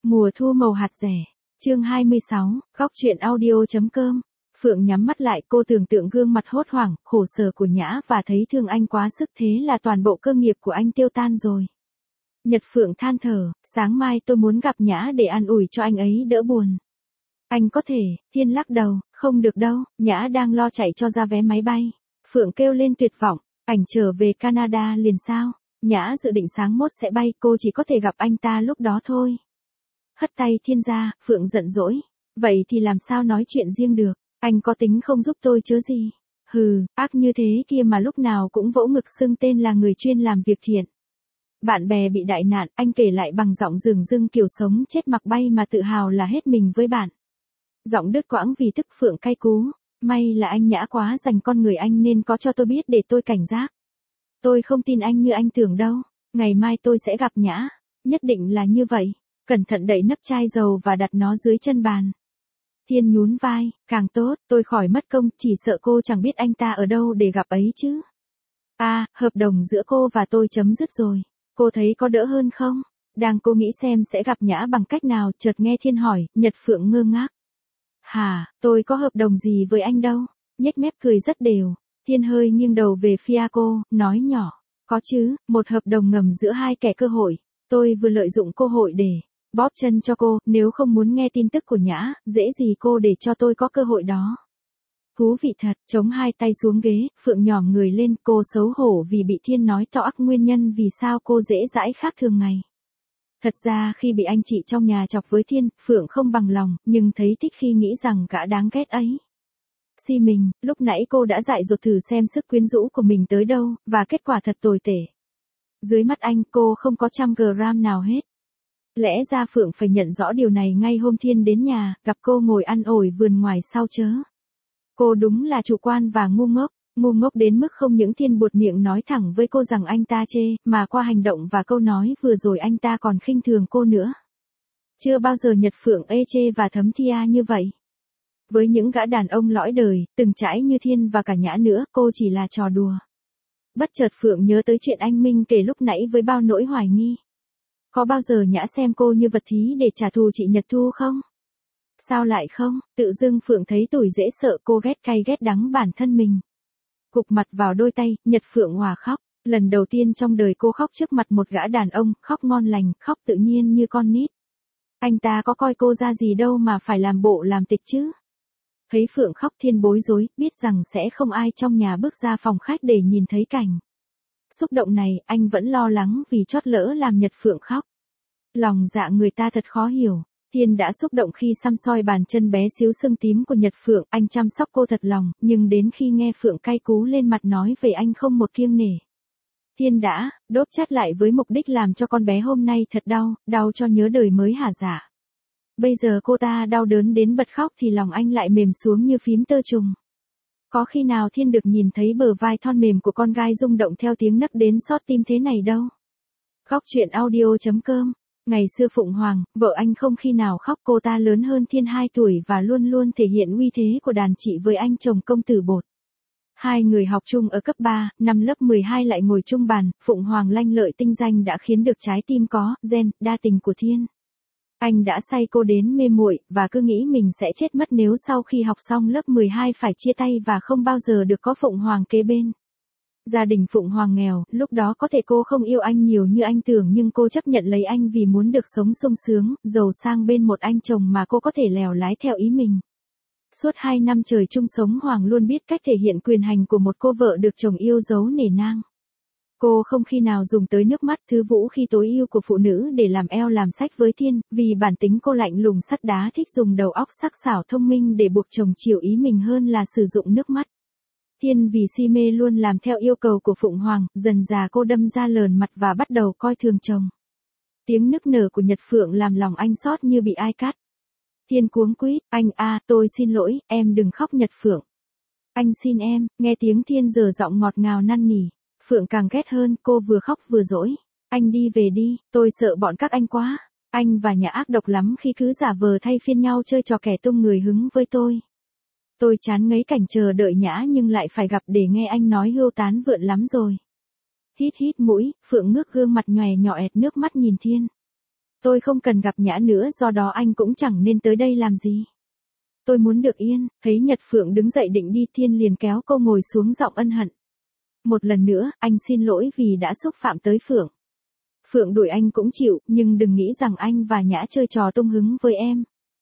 Mùa thu màu hạt rẻ. Chương 26, góc truyện audio.com. Phượng nhắm mắt lại, cô tưởng tượng gương mặt hốt hoảng, khổ sở của Nhã và thấy thương anh quá sức, thế là toàn bộ cơ nghiệp của anh tiêu tan rồi. Nhật Phượng than thở, sáng mai tôi muốn gặp Nhã để an ủi cho anh ấy đỡ buồn. Anh có thể, Thiên lắc đầu, không được đâu, Nhã đang lo chạy cho ra vé máy bay. Phượng kêu lên tuyệt vọng, ảnh trở về Canada liền sao? Nhã dự định sáng mốt sẽ bay, cô chỉ có thể gặp anh ta lúc đó thôi. Hất tay Thiên ra, Phượng giận dỗi. Vậy thì làm sao nói chuyện riêng được, anh có tính không giúp tôi chứ gì? Hừ, ác như thế kia mà lúc nào cũng vỗ ngực xưng tên là người chuyên làm việc thiện. Bạn bè bị đại nạn, anh kể lại bằng giọng dửng dưng kiểu sống chết mặc bay mà tự hào là hết mình với bạn. Giọng đứt quãng vì tức. Phượng cay cú. May là anh Nhã quá dành con người anh nên có cho tôi biết để tôi cảnh giác. Tôi không tin anh như anh tưởng đâu. Ngày mai tôi sẽ gặp Nhã. Nhất định là như vậy. Cẩn thận đậy nắp chai dầu và đặt nó dưới chân bàn. Thiên nhún vai, càng tốt, tôi khỏi mất công, chỉ sợ cô chẳng biết anh ta ở đâu để gặp ấy chứ. Hợp đồng giữa cô và tôi chấm dứt rồi. Cô thấy có đỡ hơn không? Đang cô nghĩ xem sẽ gặp Nhã bằng cách nào, chợt nghe Thiên hỏi, Nhật Phượng ngơ ngác. Hả, tôi có hợp đồng gì với anh đâu? Nhếch mép cười rất đều. Thiên hơi nghiêng đầu về phía cô, nói nhỏ. Có chứ, một hợp đồng ngầm giữa hai kẻ cơ hội. Tôi vừa lợi dụng cơ hội để bóp chân cho cô, nếu không muốn nghe tin tức của Nhã, dễ gì cô để cho tôi có cơ hội đó. Thú vị thật, chống hai tay xuống ghế, Phượng nhỏm người lên, cô xấu hổ vì bị Thiên nói to ắc nguyên nhân vì sao cô dễ dãi khác thường ngày. Thật ra khi bị anh chị trong nhà chọc với Thiên, Phượng không bằng lòng, nhưng thấy thích khi nghĩ rằng gã đáng ghét ấy. Si mình, lúc nãy cô đã dại dột thử xem sức quyến rũ của mình tới đâu, và kết quả thật tồi tệ. Dưới mắt anh, cô không có 100 g nào hết. Lẽ ra Phượng phải nhận rõ điều này ngay hôm Thiên đến nhà, gặp cô ngồi ăn ổi vườn ngoài sau chớ. Cô đúng là chủ quan và ngu ngốc đến mức không những Thiên buột miệng nói thẳng với cô rằng anh ta chê, mà qua hành động và câu nói vừa rồi anh ta còn khinh thường cô nữa. Chưa bao giờ Nhật Phượng chê và thấm thia như vậy. Với những gã đàn ông lõi đời, từng trải như Thiên và cả Nhã nữa, cô chỉ là trò đùa. Bất chợt Phượng nhớ tới chuyện anh Minh kể lúc nãy với bao nỗi hoài nghi. Có bao giờ Nhã xem cô như vật thí để trả thù chị Nhật Thu không? Sao lại không? Tự dưng Phượng thấy tủi dễ sợ, cô ghét cay ghét đắng bản thân mình. Cụp mặt vào đôi tay, Nhật Phượng hòa khóc. Lần đầu tiên trong đời cô khóc trước mặt một gã đàn ông, khóc ngon lành, khóc tự nhiên như con nít. Anh ta có coi cô ra gì đâu mà phải làm bộ làm tịch chứ? Thấy Phượng khóc, Thiên bối rối, biết rằng sẽ không ai trong nhà bước ra phòng khách để nhìn thấy cảnh xúc động này, anh vẫn lo lắng vì chót lỡ làm Nhật Phượng khóc. Lòng dạ người ta thật khó hiểu. Thiên đã xúc động khi săm soi bàn chân bé xíu sưng tím của Nhật Phượng, anh chăm sóc cô thật lòng, nhưng đến khi nghe Phượng cay cú lên mặt nói về anh không một kiêng nể. Thiên đã đốp chát lại với mục đích làm cho con bé hôm nay thật đau, đau cho nhớ đời mới hả dạ. Bây giờ cô ta đau đớn đến bật khóc thì lòng anh lại mềm xuống như phím tơ trùng. Có khi nào Thiên được nhìn thấy bờ vai thon mềm của con gái rung động theo tiếng nấc đến xót tim thế này đâu. Góc truyện audio.com. Ngày xưa Phụng Hoàng, vợ anh không khi nào khóc, cô ta lớn hơn Thiên 2 tuổi và luôn luôn thể hiện uy thế của đàn chị với anh chồng công tử Bột. Hai người học chung ở cấp 3, năm lớp 12 lại ngồi chung bàn, Phụng Hoàng lanh lợi tinh danh đã khiến được trái tim có gen đa tình của Thiên. Anh đã say cô đến mê muội và cứ nghĩ mình sẽ chết mất nếu sau khi học xong lớp 12 phải chia tay và không bao giờ được có Phụng Hoàng kế bên. Gia đình Phụng Hoàng nghèo, lúc đó có thể cô không yêu anh nhiều như anh tưởng nhưng cô chấp nhận lấy anh vì muốn được sống sung sướng, giàu sang bên một anh chồng mà cô có thể lèo lái theo ý mình. Suốt 2 năm trời chung sống, Hoàng luôn biết cách thể hiện quyền hành của một cô vợ được chồng yêu dấu nể nang. Cô không khi nào dùng tới nước mắt, thứ vũ khi tối ưu của phụ nữ để làm eo làm sách với Thiên, vì bản tính cô lạnh lùng sắt đá, thích dùng đầu óc sắc sảo thông minh để buộc chồng chiều ý mình hơn là sử dụng nước mắt. Thiên vì si mê luôn làm theo yêu cầu của Phụng Hoàng, dần dà cô đâm ra lờn mặt và bắt đầu coi thường chồng. Tiếng nức nở của Nhật Phượng làm lòng anh xót như bị ai cắt. Thiên cuống quýt, tôi xin lỗi, em đừng khóc Nhật Phượng. Anh xin em, nghe tiếng Thiên giờ giọng ngọt ngào năn nỉ. Phượng càng ghét hơn, cô vừa khóc vừa dỗi. Anh đi về đi, tôi sợ bọn các anh quá. Anh và Nhã ác độc lắm khi cứ giả vờ thay phiên nhau chơi trò kẻ tung người hứng với tôi. Tôi chán ngấy cảnh chờ đợi Nhã nhưng lại phải gặp để nghe anh nói hưu tán vượn lắm rồi. Hít hít mũi, Phượng ngước gương mặt nhòe nhọẹt nước mắt nhìn Thiên. Tôi không cần gặp Nhã nữa, do đó anh cũng chẳng nên tới đây làm gì. Tôi muốn được yên. Thấy Nhật Phượng đứng dậy định đi, Thiên liền kéo cô ngồi xuống, giọng ân hận. Một lần nữa, anh xin lỗi vì đã xúc phạm tới Phượng. Phượng đuổi anh cũng chịu, nhưng đừng nghĩ rằng anh và Nhã chơi trò tung hứng với em.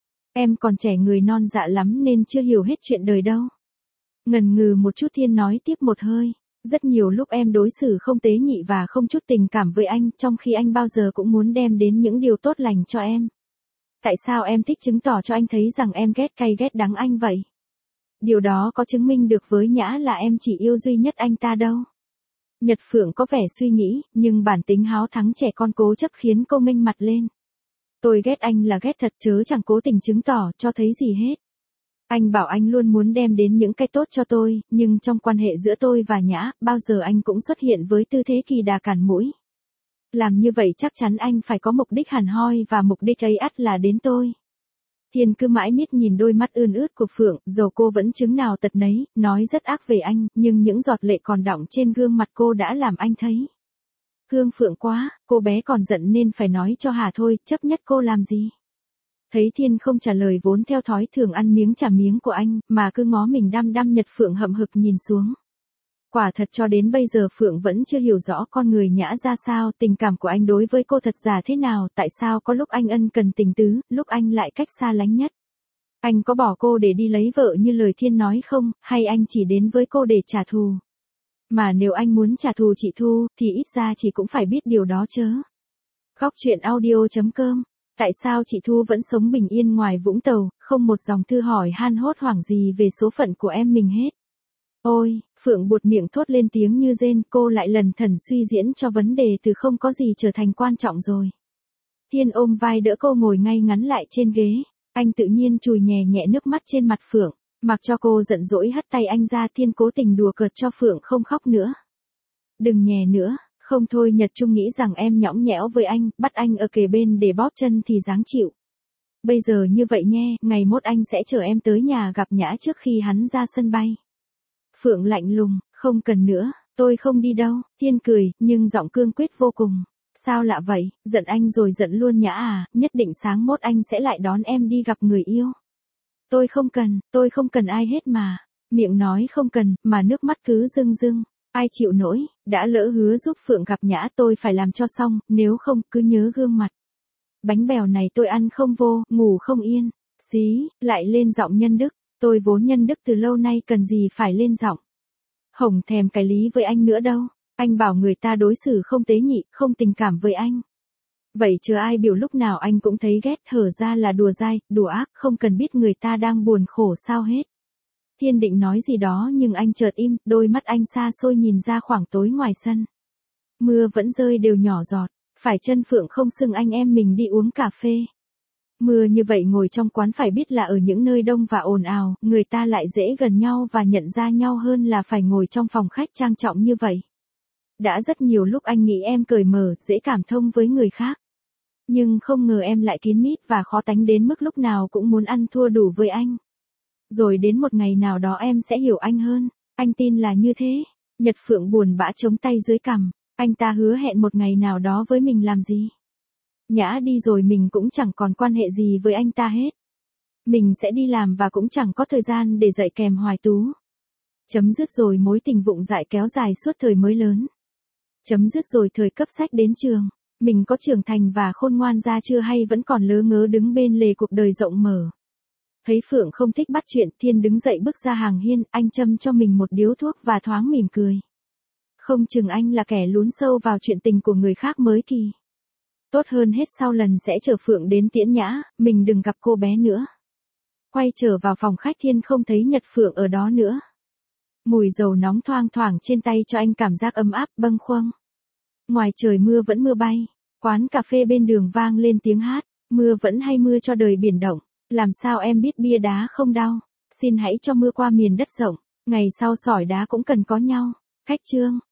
Em còn trẻ, người non dạ lắm nên chưa hiểu hết chuyện đời đâu. Ngần ngừ một chút, Thiên nói tiếp một hơi. Rất nhiều lúc em đối xử không tế nhị và không chút tình cảm với anh, trong khi anh bao giờ cũng muốn đem đến những điều tốt lành cho em. Tại sao em thích chứng tỏ cho anh thấy rằng em ghét cay ghét đắng anh vậy? Điều đó có chứng minh được với Nhã là em chỉ yêu duy nhất anh ta đâu. Nhật Phượng có vẻ suy nghĩ, nhưng bản tính háo thắng trẻ con cố chấp khiến cô nghênh mặt lên. Tôi ghét anh là ghét thật, chớ chẳng cố tình chứng tỏ cho thấy gì hết. Anh bảo anh luôn muốn đem đến những cái tốt cho tôi, nhưng trong quan hệ giữa tôi và Nhã, bao giờ anh cũng xuất hiện với tư thế kỳ đà cản mũi. Làm như vậy chắc chắn anh phải có mục đích hẳn hoi, và mục đích ấy ắt là đến tôi. Thiên cứ mãi miết nhìn đôi mắt ươn ướt của Phượng, dầu cô vẫn chứng nào tật nấy, nói rất ác về anh, nhưng những giọt lệ còn đọng trên gương mặt cô đã làm anh thấy. Hương Phượng quá, cô bé còn giận nên phải nói cho hà thôi, chấp nhất cô làm gì. Thấy Thiên không trả lời, vốn theo thói thường ăn miếng trả miếng của anh, mà cứ ngó mình đăm đăm, Nhật Phượng hậm hực nhìn xuống. Quả thật cho đến bây giờ Phượng vẫn chưa hiểu rõ con người Nhã ra sao, tình cảm của anh đối với cô thật giả thế nào, tại sao có lúc anh ân cần tình tứ, lúc anh lại cách xa lánh nhất. Anh có bỏ cô để đi lấy vợ như lời Thiên nói không, hay anh chỉ đến với cô để trả thù? Mà nếu anh muốn trả thù chị Thu, thì ít ra chị cũng phải biết điều đó chớ. Góc truyện audio.com. Tại sao chị Thu vẫn sống bình yên ngoài Vũng Tàu, không một dòng thư hỏi han hốt hoảng gì về số phận của em mình hết? Ôi, Phượng buột miệng thốt lên tiếng như rên, cô lại lần thần suy diễn cho vấn đề từ không có gì trở thành quan trọng rồi. Thiên ôm vai đỡ cô ngồi ngay ngắn lại trên ghế, anh tự nhiên chùi nhẹ nhẹ nước mắt trên mặt Phượng, mặc cho cô giận dỗi hất tay anh ra. Thiên cố tình đùa cợt cho Phượng không khóc nữa. Đừng nhè nữa, không thôi Nhật Trung nghĩ rằng em nhõng nhẽo với anh, bắt anh ở kề bên để bóp chân thì dáng chịu. Bây giờ như vậy nhé, ngày mốt anh sẽ chở em tới nhà gặp Nhã trước khi hắn ra sân bay. Phượng lạnh lùng, không cần nữa, tôi không đi đâu. Thiên cười, nhưng giọng cương quyết vô cùng. Sao lạ vậy, giận anh rồi giận luôn Nhã à, nhất định sáng mốt anh sẽ lại đón em đi gặp người yêu. Tôi không cần ai hết mà. Miệng nói không cần, mà nước mắt cứ rưng rưng. Ai chịu nổi, đã lỡ hứa giúp Phượng gặp Nhã tôi phải làm cho xong, nếu không cứ nhớ gương mặt. Bánh bèo này tôi ăn không vô, ngủ không yên. Xí, lại lên giọng nhân đức. Tôi vốn nhân đức từ lâu nay, cần gì phải lên giọng. Hổng thèm cái lý với anh nữa đâu. Anh bảo người ta đối xử không tế nhị, không tình cảm với anh. Vậy chờ ai biểu lúc nào anh cũng thấy ghét, hở ra là đùa dai, đùa ác, không cần biết người ta đang buồn khổ sao hết. Thiên định nói gì đó nhưng anh chợt im, đôi mắt anh xa xôi nhìn ra khoảng tối ngoài sân. Mưa vẫn rơi đều nhỏ giọt, phải chân Phượng không xưng anh em mình đi uống cà phê. Mưa như vậy ngồi trong quán phải biết là ở những nơi đông và ồn ào, người ta lại dễ gần nhau và nhận ra nhau hơn là phải ngồi trong phòng khách trang trọng như vậy. Đã rất nhiều lúc anh nghĩ em cởi mở, dễ cảm thông với người khác. Nhưng không ngờ em lại kín mít và khó tánh đến mức lúc nào cũng muốn ăn thua đủ với anh. Rồi đến một ngày nào đó em sẽ hiểu anh hơn, anh tin là như thế. Nhật Phượng buồn bã chống tay dưới cằm, anh ta hứa hẹn một ngày nào đó với mình làm gì? Nhã đi rồi mình cũng chẳng còn quan hệ gì với anh ta hết. Mình sẽ đi làm và cũng chẳng có thời gian để dạy kèm Hoài Tú. Chấm dứt rồi mối tình vụng dại kéo dài suốt thời mới lớn. Chấm dứt rồi thời cấp sách đến trường. Mình có trưởng thành và khôn ngoan ra chưa hay vẫn còn lớ ngớ đứng bên lề cuộc đời rộng mở. Thấy Phượng không thích bắt chuyện, Thiên đứng dậy bước ra hàng hiên, anh châm cho mình một điếu thuốc và thoáng mỉm cười. Không chừng anh là kẻ lún sâu vào chuyện tình của người khác mới kỳ. Tốt hơn hết sau lần sẽ chở Phượng đến tiễn Nhã, mình đừng gặp cô bé nữa. Quay trở vào phòng khách, Thiên không thấy Nhật Phượng ở đó nữa. Mùi dầu nóng thoang thoảng trên tay cho anh cảm giác ấm áp bâng khuâng. Ngoài trời mưa vẫn mưa bay, quán cà phê bên đường vang lên tiếng hát, mưa vẫn hay mưa cho đời biển động. Làm sao em biết bia đá không đau, xin hãy cho mưa qua miền đất rộng, ngày sau sỏi đá cũng cần có nhau. Khách chương.